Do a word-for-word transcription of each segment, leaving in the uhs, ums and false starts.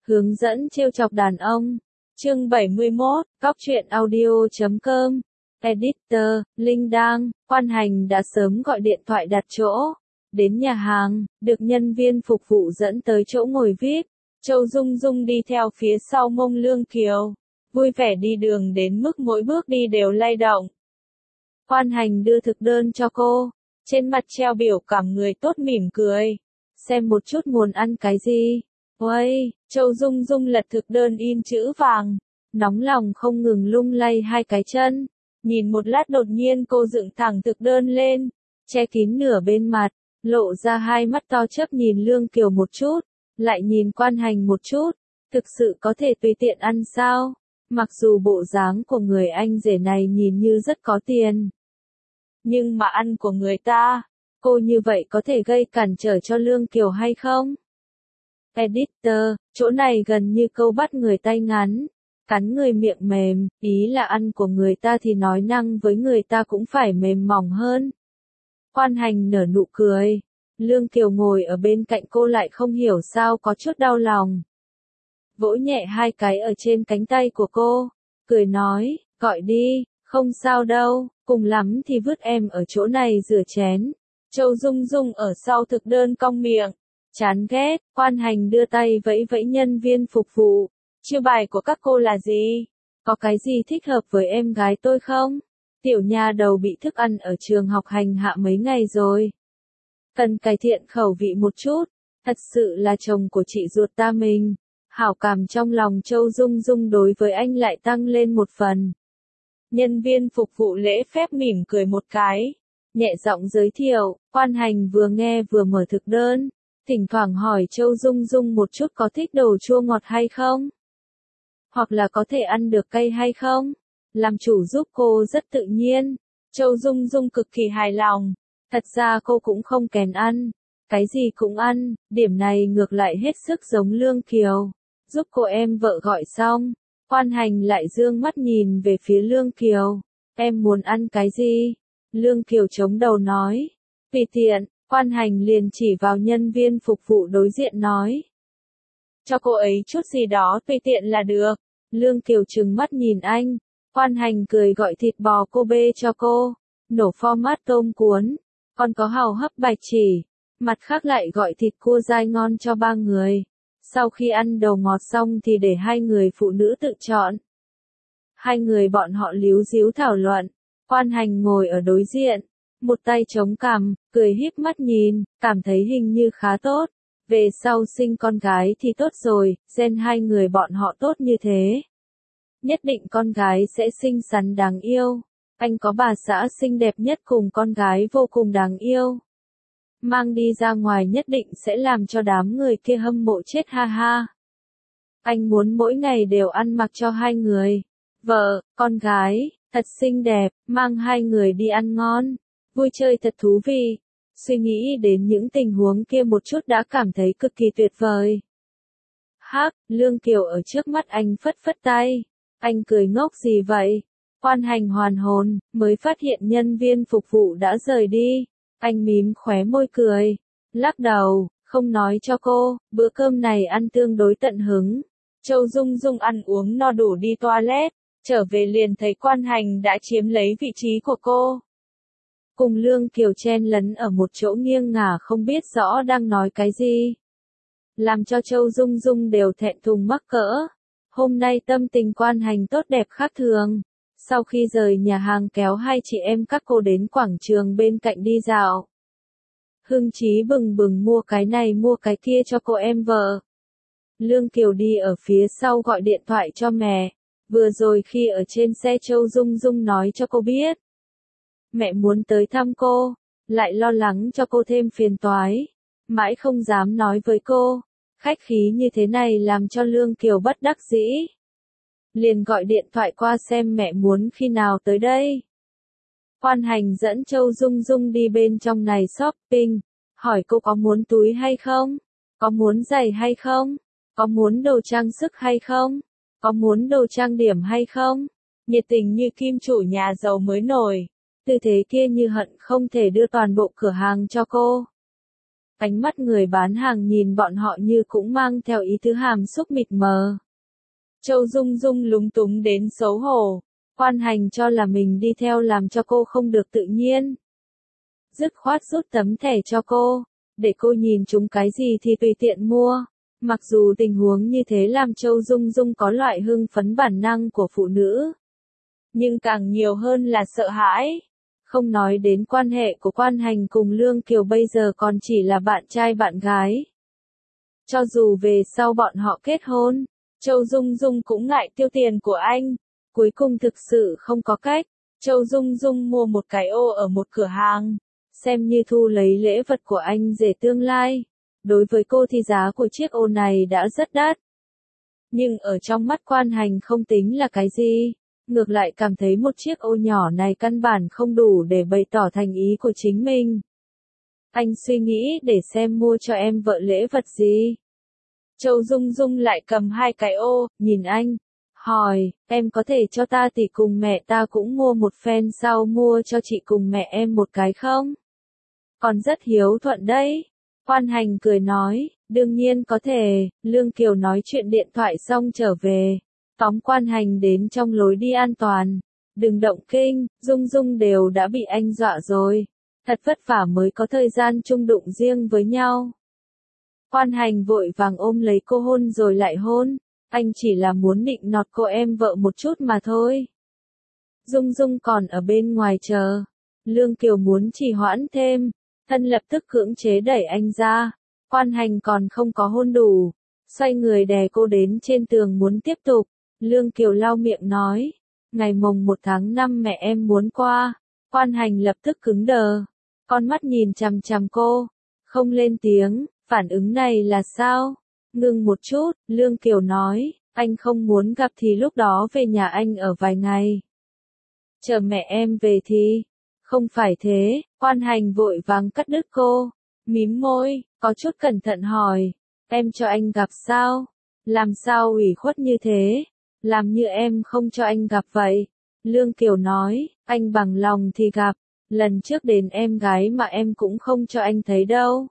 Hướng dẫn trêu chọc đàn ông. Chương bảy mươi mốt, Góc truyện audio chấm com. Editor, Linh Đăng, Quan Hành đã sớm gọi điện thoại đặt chỗ. Đến nhà hàng, được nhân viên phục vụ dẫn tới chỗ ngồi vi ai pi. Châu Dung Dung đi theo phía sau mông Lương Kiều. Vui vẻ đi đường đến mức mỗi bước đi đều lay động. Quan Hành đưa thực đơn cho cô. Trên mặt treo biểu cảm người tốt mỉm cười. Xem một chút muốn ăn cái gì. Uây, Châu Dung Dung lật thực đơn in chữ vàng. Nóng lòng không ngừng lung lay hai cái chân. Nhìn một lát đột nhiên cô dựng thẳng thực đơn lên. Che kín nửa bên mặt. Lộ ra hai mắt to chớp nhìn Lương Kiều một chút. Lại nhìn Quan Hành một chút. Thực sự có thể tùy tiện ăn sao? Mặc dù bộ dáng của người anh rể này nhìn như rất có tiền. Nhưng mà ăn của người ta. Cô như vậy có thể gây cản trở cho Lương Kiều hay không? Editor, chỗ này gần như câu bắt người tay ngắn, cắn người miệng mềm, ý là ăn của người ta thì nói năng với người ta cũng phải mềm mỏng hơn. Quan Hành nở nụ cười, Lương Kiều ngồi ở bên cạnh cô lại không hiểu sao có chút đau lòng. Vỗ nhẹ hai cái ở trên cánh tay của cô, cười nói, gọi đi, không sao đâu, cùng lắm thì vứt em ở chỗ này rửa chén. Châu Dung Dung ở sau thực đơn cong miệng. Chán ghét, Quan Hành đưa tay vẫy vẫy nhân viên phục vụ. Chiêu bài của các cô là gì? Có cái gì thích hợp với em gái tôi không? Tiểu nha đầu bị thức ăn ở trường học hành hạ mấy ngày rồi. Cần cải thiện khẩu vị một chút. Thật sự là chồng của chị ruột ta mình. Hảo cảm trong lòng Châu Dung Dung đối với anh lại tăng lên một phần. Nhân viên phục vụ lễ phép mỉm cười một cái. Nhẹ giọng giới thiệu, Quan Hành vừa nghe vừa mở thực đơn. Thỉnh thoảng hỏi Châu Dung Dung một chút có thích đồ chua ngọt hay không? Hoặc là có thể ăn được cay hay không? Làm chủ giúp cô rất tự nhiên. Châu Dung Dung cực kỳ hài lòng. Thật ra cô cũng không kén ăn. Cái gì cũng ăn, điểm này ngược lại hết sức giống Lương Kiều. Giúp cô em vợ gọi xong. Quan Hành lại dương mắt nhìn về phía Lương Kiều. Em muốn ăn cái gì? Lương Kiều chống đầu nói. Tùy tiện. Quan Hành liền chỉ vào nhân viên phục vụ đối diện nói. Cho cô ấy chút gì đó tùy tiện là được. Lương Kiều trừng mắt nhìn anh. Quan Hành cười gọi thịt bò Kobe cho cô. Nổ format tôm cuốn. Còn có hàu hấp bạch chỉ. Mặt khác lại gọi thịt cua dai ngon cho ba người. Sau khi ăn đầu ngọt xong thì để hai người phụ nữ tự chọn. Hai người bọn họ líu díu thảo luận. Quan Hành ngồi ở đối diện. Một tay chống cằm, cười híp mắt nhìn, cảm thấy hình như khá tốt. Về sau sinh con gái thì tốt rồi, gen hai người bọn họ tốt như thế. Nhất định con gái sẽ xinh xắn đáng yêu. Anh có bà xã xinh đẹp nhất cùng con gái vô cùng đáng yêu. Mang đi ra ngoài nhất định sẽ làm cho đám người kia hâm mộ chết ha ha. Anh muốn mỗi ngày đều ăn mặc cho hai người. Vợ, con gái, thật xinh đẹp, mang hai người đi ăn ngon. Vui chơi thật thú vị. Suy nghĩ đến những tình huống kia một chút đã cảm thấy cực kỳ tuyệt vời. Hắc, Lương Kiều ở trước mắt anh phất phất tay. Anh cười ngốc gì vậy? Quan Hành hoàn hồn, mới phát hiện nhân viên phục vụ đã rời đi. Anh mím khóe môi cười. Lắc đầu, không nói cho cô, bữa cơm này ăn tương đối tận hứng. Châu Dung Dung ăn uống no đủ đi toilet. Trở về liền thấy Quan Hành đã chiếm lấy vị trí của cô. Cùng Lương Kiều chen lấn ở một chỗ nghiêng ngả không biết rõ đang nói cái gì. Làm cho Châu Dung Dung đều thẹn thùng mắc cỡ. Hôm nay tâm tình Quan Hành tốt đẹp khác thường. Sau khi rời nhà hàng kéo hai chị em các cô đến quảng trường bên cạnh đi dạo. Hưng chí bừng bừng mua cái này mua cái kia cho cô em vợ. Lương Kiều đi ở phía sau gọi điện thoại cho mẹ. Vừa rồi khi ở trên xe Châu Dung Dung nói cho cô biết. Mẹ muốn tới thăm cô, lại lo lắng cho cô thêm phiền toái. Mãi không dám nói với cô. Khách khí như thế này làm cho Lương Kiều bất đắc dĩ. Liền gọi điện thoại qua xem mẹ muốn khi nào tới đây. Quan Hành dẫn Châu Dung Dung đi bên trong này shopping. Hỏi cô có muốn túi hay không? Có muốn giày hay không? Có muốn đồ trang sức hay không? Có muốn đồ trang điểm hay không? Nhiệt tình như kim chủ nhà giàu mới nổi. Tư thế kia như hận không thể đưa toàn bộ cửa hàng cho cô. Ánh mắt người bán hàng nhìn bọn họ như cũng mang theo ý tứ hàm xúc mịt mờ. Châu Dung Dung lúng túng đến xấu hổ. Quan Hành cho là mình đi theo làm cho cô không được tự nhiên. Dứt khoát rút tấm thẻ cho cô, để cô nhìn chúng cái gì thì tùy tiện mua. Mặc dù tình huống như thế làm Châu Dung Dung có loại hưng phấn bản năng của phụ nữ. Nhưng càng nhiều hơn là sợ hãi. Không nói đến quan hệ của Quan Hành cùng Lương Kiều bây giờ còn chỉ là bạn trai bạn gái. Cho dù về sau bọn họ kết hôn, Châu Dung Dung cũng ngại tiêu tiền của anh. Cuối cùng thực sự không có cách, Châu Dung Dung mua một cái ô ở một cửa hàng, xem như thu lấy lễ vật của anh rể tương lai. Đối với cô thì giá của chiếc ô này đã rất đắt. Nhưng ở trong mắt Quan Hành không tính là cái gì. Ngược lại cảm thấy một chiếc ô nhỏ này căn bản không đủ để bày tỏ thành ý của chính mình. Anh suy nghĩ để xem mua cho em vợ lễ vật gì. Châu Dung Dung lại cầm hai cái ô, nhìn anh, hỏi, em có thể cho ta tỷ cùng mẹ ta cũng mua một phen sau mua cho chị cùng mẹ em một cái không? Còn rất hiếu thuận đấy. Quan Hành cười nói, đương nhiên có thể. Lương Kiều nói chuyện điện thoại xong trở về. Tóm Quan Hành đến trong lối đi an toàn. Đừng động kinh, Dung Dung đều đã bị anh dọa rồi. Thật vất vả mới có thời gian chung đụng riêng với nhau. Quan Hành vội vàng ôm lấy cô hôn rồi lại hôn. Anh chỉ là muốn nịnh nọt cô em vợ một chút mà thôi. Dung Dung còn ở bên ngoài chờ. Lương Kiều muốn trì hoãn thêm. Thân lập tức cưỡng chế đẩy anh ra. Quan Hành còn không có hôn đủ. Xoay người đè cô đến trên tường muốn tiếp tục. Lương Kiều lau miệng nói. Ngày mồng một tháng năm mẹ em muốn qua. Quan Hành lập tức cứng đờ. Con mắt nhìn chằm chằm cô. Không lên tiếng. Phản ứng này là sao? Ngừng một chút, Lương Kiều nói. Anh không muốn gặp thì lúc đó về nhà anh ở vài ngày. Chờ mẹ em về thì... Không phải thế, Quan Hành vội vàng cắt đứt cô. Mím môi, có chút cẩn thận hỏi. Em cho anh gặp sao? Làm sao ủy khuất như thế? Làm như em không cho anh gặp vậy. Lương Kiều nói, anh bằng lòng thì gặp. Lần trước đến em gái mà em cũng không cho anh thấy đâu.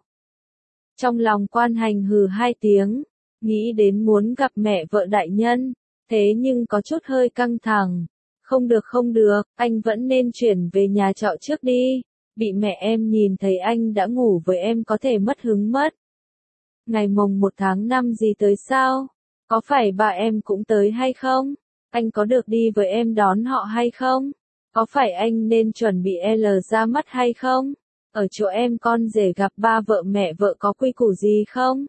Trong lòng Quan Hành hừ hai tiếng. Nghĩ đến muốn gặp mẹ vợ đại nhân. Thế nhưng có chút hơi căng thẳng. Không được không được, anh vẫn nên chuyển về nhà trọ trước đi. Bị mẹ em nhìn thấy anh đã ngủ với em có thể mất hứng mất. Ngày mồng một tháng năm gì tới sao? Có phải bà em cũng tới hay không? Anh có được đi với em đón họ hay không? Có phải anh nên chuẩn bị L ra mắt hay không? Ở chỗ em con rể gặp ba vợ mẹ vợ có quy củ gì không?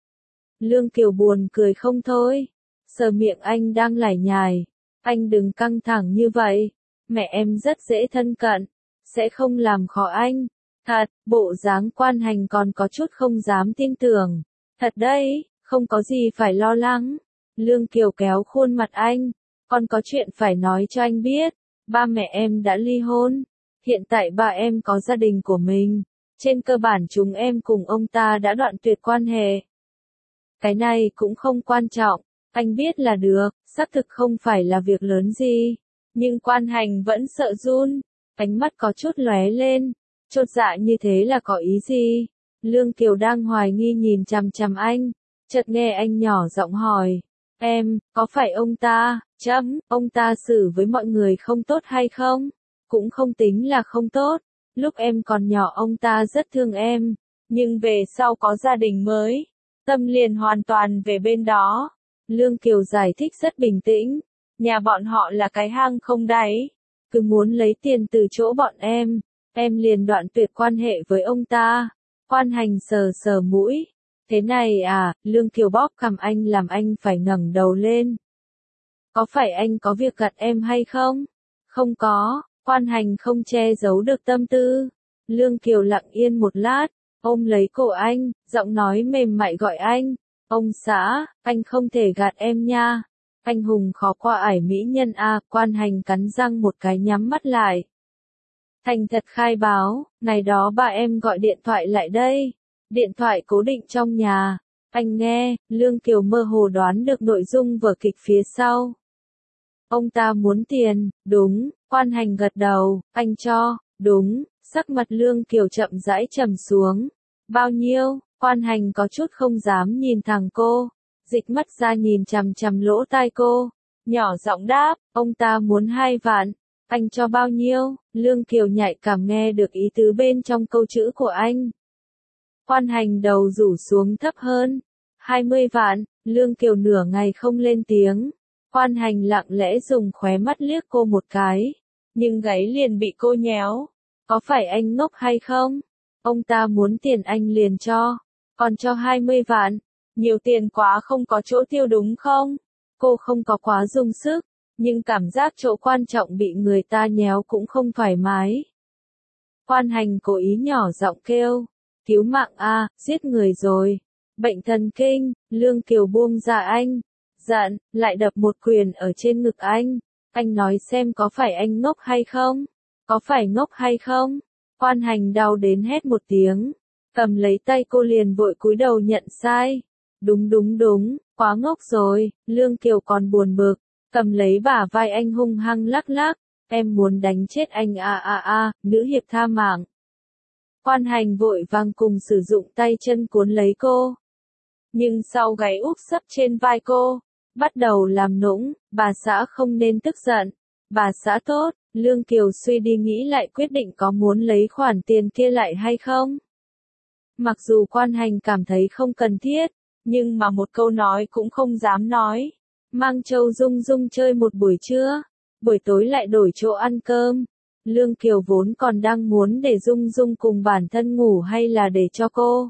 Lương Kiều buồn cười không thôi. Sờ miệng anh đang lải nhải. Anh đừng căng thẳng như vậy. Mẹ em rất dễ thân cận. Sẽ không làm khó anh. Thật, bộ dáng Quan Hành còn có chút không dám tin tưởng. Thật đấy, không có gì phải lo lắng. Lương Kiều kéo khuôn mặt anh. Con có chuyện phải nói cho anh biết. Ba mẹ em đã ly hôn. Hiện tại ba em có gia đình của mình. Trên cơ bản chúng em cùng ông ta đã đoạn tuyệt quan hệ. Cái này cũng không quan trọng. Anh biết là được, xác thực không phải là việc lớn gì. Nhưng Quan Hành vẫn sợ run. Ánh mắt có chút lóe lên. Chột dạ như thế là có ý gì? Lương Kiều đang hoài nghi nhìn chằm chằm anh. Chợt nghe anh nhỏ giọng hỏi. Em, có phải ông ta, chấm, ông ta xử với mọi người không tốt hay không? Cũng không tính là không tốt. Lúc em còn nhỏ ông ta rất thương em. Nhưng về sau có gia đình mới. Tâm liền hoàn toàn về bên đó. Lương Kiều giải thích rất bình tĩnh. Nhà bọn họ là cái hang không đáy. Cứ muốn lấy tiền từ chỗ bọn em. Em liền đoạn tuyệt quan hệ với ông ta. Quan Hành sờ sờ mũi. Thế này à, Lương Kiều bóp cằm anh làm anh phải ngẩng đầu lên. Có phải anh có việc gặt em hay không? Không có, Quan Hành không che giấu được tâm tư. Lương Kiều lặng yên một lát, ôm lấy cổ anh, giọng nói mềm mại gọi anh. Ông xã, anh không thể gạt em nha. Anh hùng khó qua ải mỹ nhân a. Quan Hành cắn răng một cái nhắm mắt lại. Thành thật khai báo, ngày đó bà em gọi điện thoại lại đây. Điện thoại cố định trong nhà. Anh nghe, Lương Kiều mơ hồ đoán được nội dung vở kịch phía sau. Ông ta muốn tiền, đúng, Quan Hành gật đầu, anh cho, đúng, sắc mặt Lương Kiều chậm rãi trầm xuống. Bao nhiêu? Quan Hành có chút không dám nhìn thẳng cô, dịch mắt ra nhìn chằm chằm lỗ tai cô, nhỏ giọng đáp, ông ta muốn hai vạn, anh cho bao nhiêu? Lương Kiều nhạy cảm nghe được ý tứ bên trong câu chữ của anh. Quan Hành đầu rủ xuống thấp hơn, hai mươi vạn, Lương Kiều nửa ngày không lên tiếng. Quan Hành lặng lẽ dùng khóe mắt liếc cô một cái, nhưng gáy liền bị cô nhéo. Có phải anh ngốc hay không? Ông ta muốn tiền anh liền cho, còn cho hai mươi vạn, nhiều tiền quá không có chỗ tiêu đúng không? Cô không có quá dùng sức, nhưng cảm giác chỗ quan trọng bị người ta nhéo cũng không thoải mái. Quan Hành cố ý nhỏ giọng kêu, cứu mạng a, giết người rồi, bệnh thần kinh. Lương Kiều buông ra anh, giận, lại đập một quyền ở trên ngực anh. Anh nói xem có phải anh ngốc hay không? Có phải ngốc hay không? Quan Hành đau đến hét một tiếng, cầm lấy tay cô liền vội cúi đầu nhận sai. Đúng đúng đúng, quá ngốc rồi. Lương Kiều còn buồn bực, cầm lấy bả vai anh hung hăng lắc lắc, em muốn đánh chết anh a a a, nữ hiệp tha mạng. Quan Hành vội vàng cùng sử dụng tay chân cuốn lấy cô, nhưng sau gáy úp sấp trên vai cô, bắt đầu làm nũng, bà xã không nên tức giận, bà xã tốt. Lương Kiều suy đi nghĩ lại quyết định có muốn lấy khoản tiền kia lại hay không. Mặc dù Quan Hành cảm thấy không cần thiết, nhưng mà một câu nói cũng không dám nói. Mang Châu Dung Dung chơi một buổi trưa, buổi tối lại đổi chỗ ăn cơm. Lương Kiều vốn còn đang muốn để Dung Dung cùng bản thân ngủ hay là để cho cô.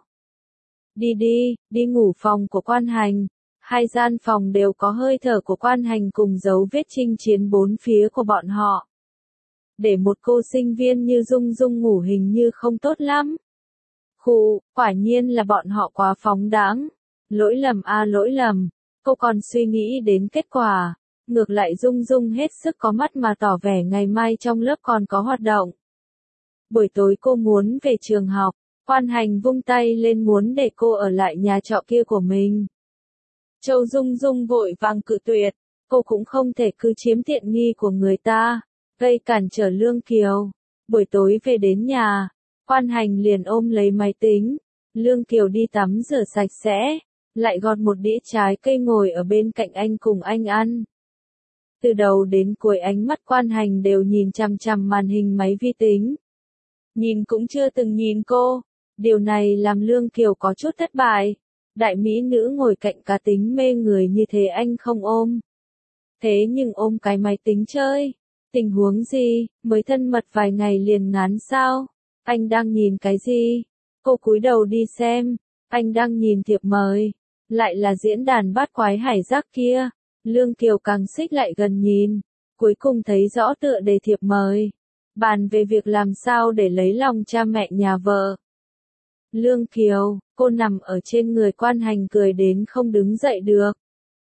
Đi đi, đi ngủ phòng của Quan Hành. Hai gian phòng đều có hơi thở của Quan Hành cùng dấu vết chinh chiến bốn phía của bọn họ. Để một cô sinh viên như Dung Dung ngủ hình như không tốt lắm. Khụ, quả nhiên là bọn họ quá phóng đãng. Lỗi lầm a lỗi lầm. Cô còn suy nghĩ đến kết quả. Ngược lại Dung Dung hết sức có mắt mà tỏ vẻ ngày mai trong lớp còn có hoạt động. Buổi tối cô muốn về trường học. Quan Hành vung tay lên muốn để cô ở lại nhà trọ kia của mình. Châu Dung Dung vội vàng cự tuyệt. Cô cũng không thể cứ chiếm tiện nghi của người ta, gây cản trở Lương Kiều. Buổi tối về đến nhà, Quan Hành liền ôm lấy máy tính. Lương Kiều đi tắm rửa sạch sẽ, lại gọt một đĩa trái cây ngồi ở bên cạnh anh cùng anh ăn. Từ đầu đến cuối ánh mắt Quan Hành đều nhìn chằm chằm màn hình máy vi tính. Nhìn cũng chưa từng nhìn cô. Điều này làm Lương Kiều có chút thất bại. Đại mỹ nữ ngồi cạnh cá tính mê người như thế anh không ôm. Thế nhưng ôm cái máy tính chơi. Tình huống gì, mới thân mật vài ngày liền ngán sao? Anh đang nhìn cái gì? Cô cúi đầu đi xem. Anh đang nhìn thiệp mời. Lại là diễn đàn bát quái hải giác kia. Lương Kiều càng xích lại gần nhìn. Cuối cùng thấy rõ tựa đề thiệp mời. Bàn về việc làm sao để lấy lòng cha mẹ nhà vợ. Lương Kiều, cô nằm ở trên người Quan Hành cười đến không đứng dậy được.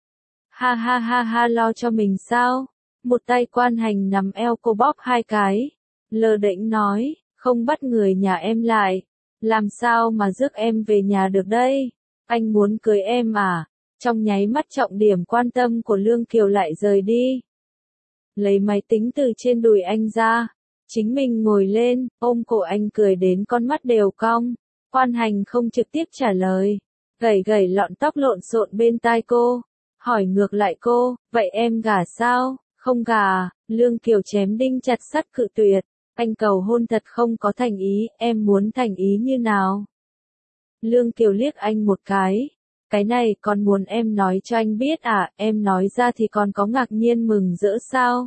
Ha ha ha ha, lo cho mình sao? Một tay Quan Hành nằm eo cô bóp hai cái. Lơ đễnh nói, không bắt người nhà em lại. Làm sao mà rước em về nhà được đây? Anh muốn cưới em à? Trong nháy mắt trọng điểm quan tâm của Lương Kiều lại rời đi. Lấy máy tính từ trên đùi anh ra. Chính mình ngồi lên, ôm cổ anh cười đến con mắt đều cong. Quan Hành không trực tiếp trả lời. Gẩy gẩy lọn tóc lộn xộn bên tai cô. Hỏi ngược lại cô, vậy em gả sao? Không gả. Lương Kiều chém đinh chặt sắt cự tuyệt. Anh cầu hôn thật không có thành ý, em muốn thành ý như nào? Lương Kiều liếc anh một cái. Cái này còn muốn em nói cho anh biết à, em nói ra thì còn có ngạc nhiên mừng rỡ sao?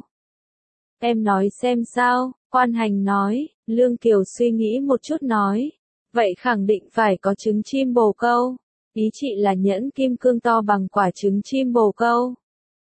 Em nói xem sao? Quan Hành nói. Lương Kiều suy nghĩ một chút nói. Vậy khẳng định phải có trứng chim bồ câu. Ý chị là nhẫn kim cương to bằng quả trứng chim bồ câu.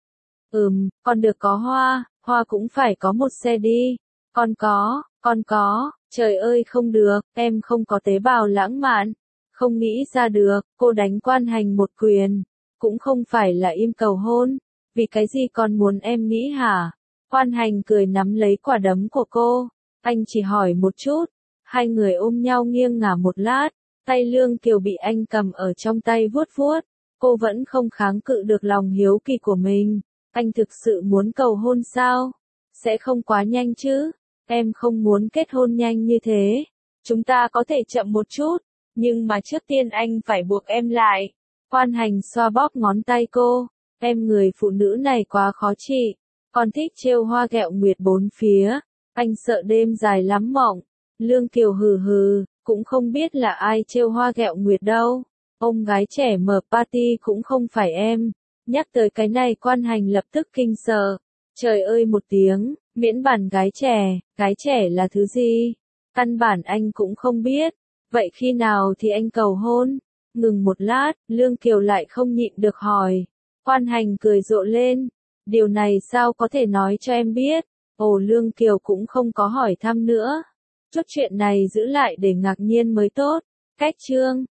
Ừm, còn được có hoa, hoa cũng phải có một xe đi. Con có, con có, trời ơi không được, em không có tế bào lãng mạn. Không nghĩ ra được, cô đánh Quan Hành một quyền. Cũng không phải là im cầu hôn. Vì cái gì con muốn em nghĩ hả? Quan Hành cười nắm lấy quả đấm của cô. Anh chỉ hỏi một chút. Hai người ôm nhau nghiêng ngả một lát. Tay Lương Kiều bị anh cầm ở trong tay vuốt vuốt. Cô vẫn không kháng cự được lòng hiếu kỳ của mình. Anh thực sự muốn cầu hôn sao? Sẽ không quá nhanh chứ? Em không muốn kết hôn nhanh như thế. Chúng ta có thể chậm một chút. Nhưng mà trước tiên anh phải buộc em lại. Quan Hành xoa bóp ngón tay cô. Em người phụ nữ này quá khó trị. Còn thích trêu hoa ghẹo nguyệt bốn phía. Anh sợ đêm dài lắm mộng. Lương Kiều hừ hừ, cũng không biết là ai trêu hoa ghẹo nguyệt đâu. Ông gái trẻ mở party cũng không phải em. Nhắc tới cái này Quan Hành lập tức kinh sợ. Trời ơi một tiếng, miễn bản gái trẻ, gái trẻ là thứ gì? Căn bản anh cũng không biết. Vậy khi nào thì anh cầu hôn? Ngừng một lát, Lương Kiều lại không nhịn được hỏi. Quan Hành cười rộ lên. Điều này sao có thể nói cho em biết? Ồ, Lương Kiều cũng không có hỏi thăm nữa. Chút chuyện này giữ lại để ngạc nhiên mới tốt. Cách chương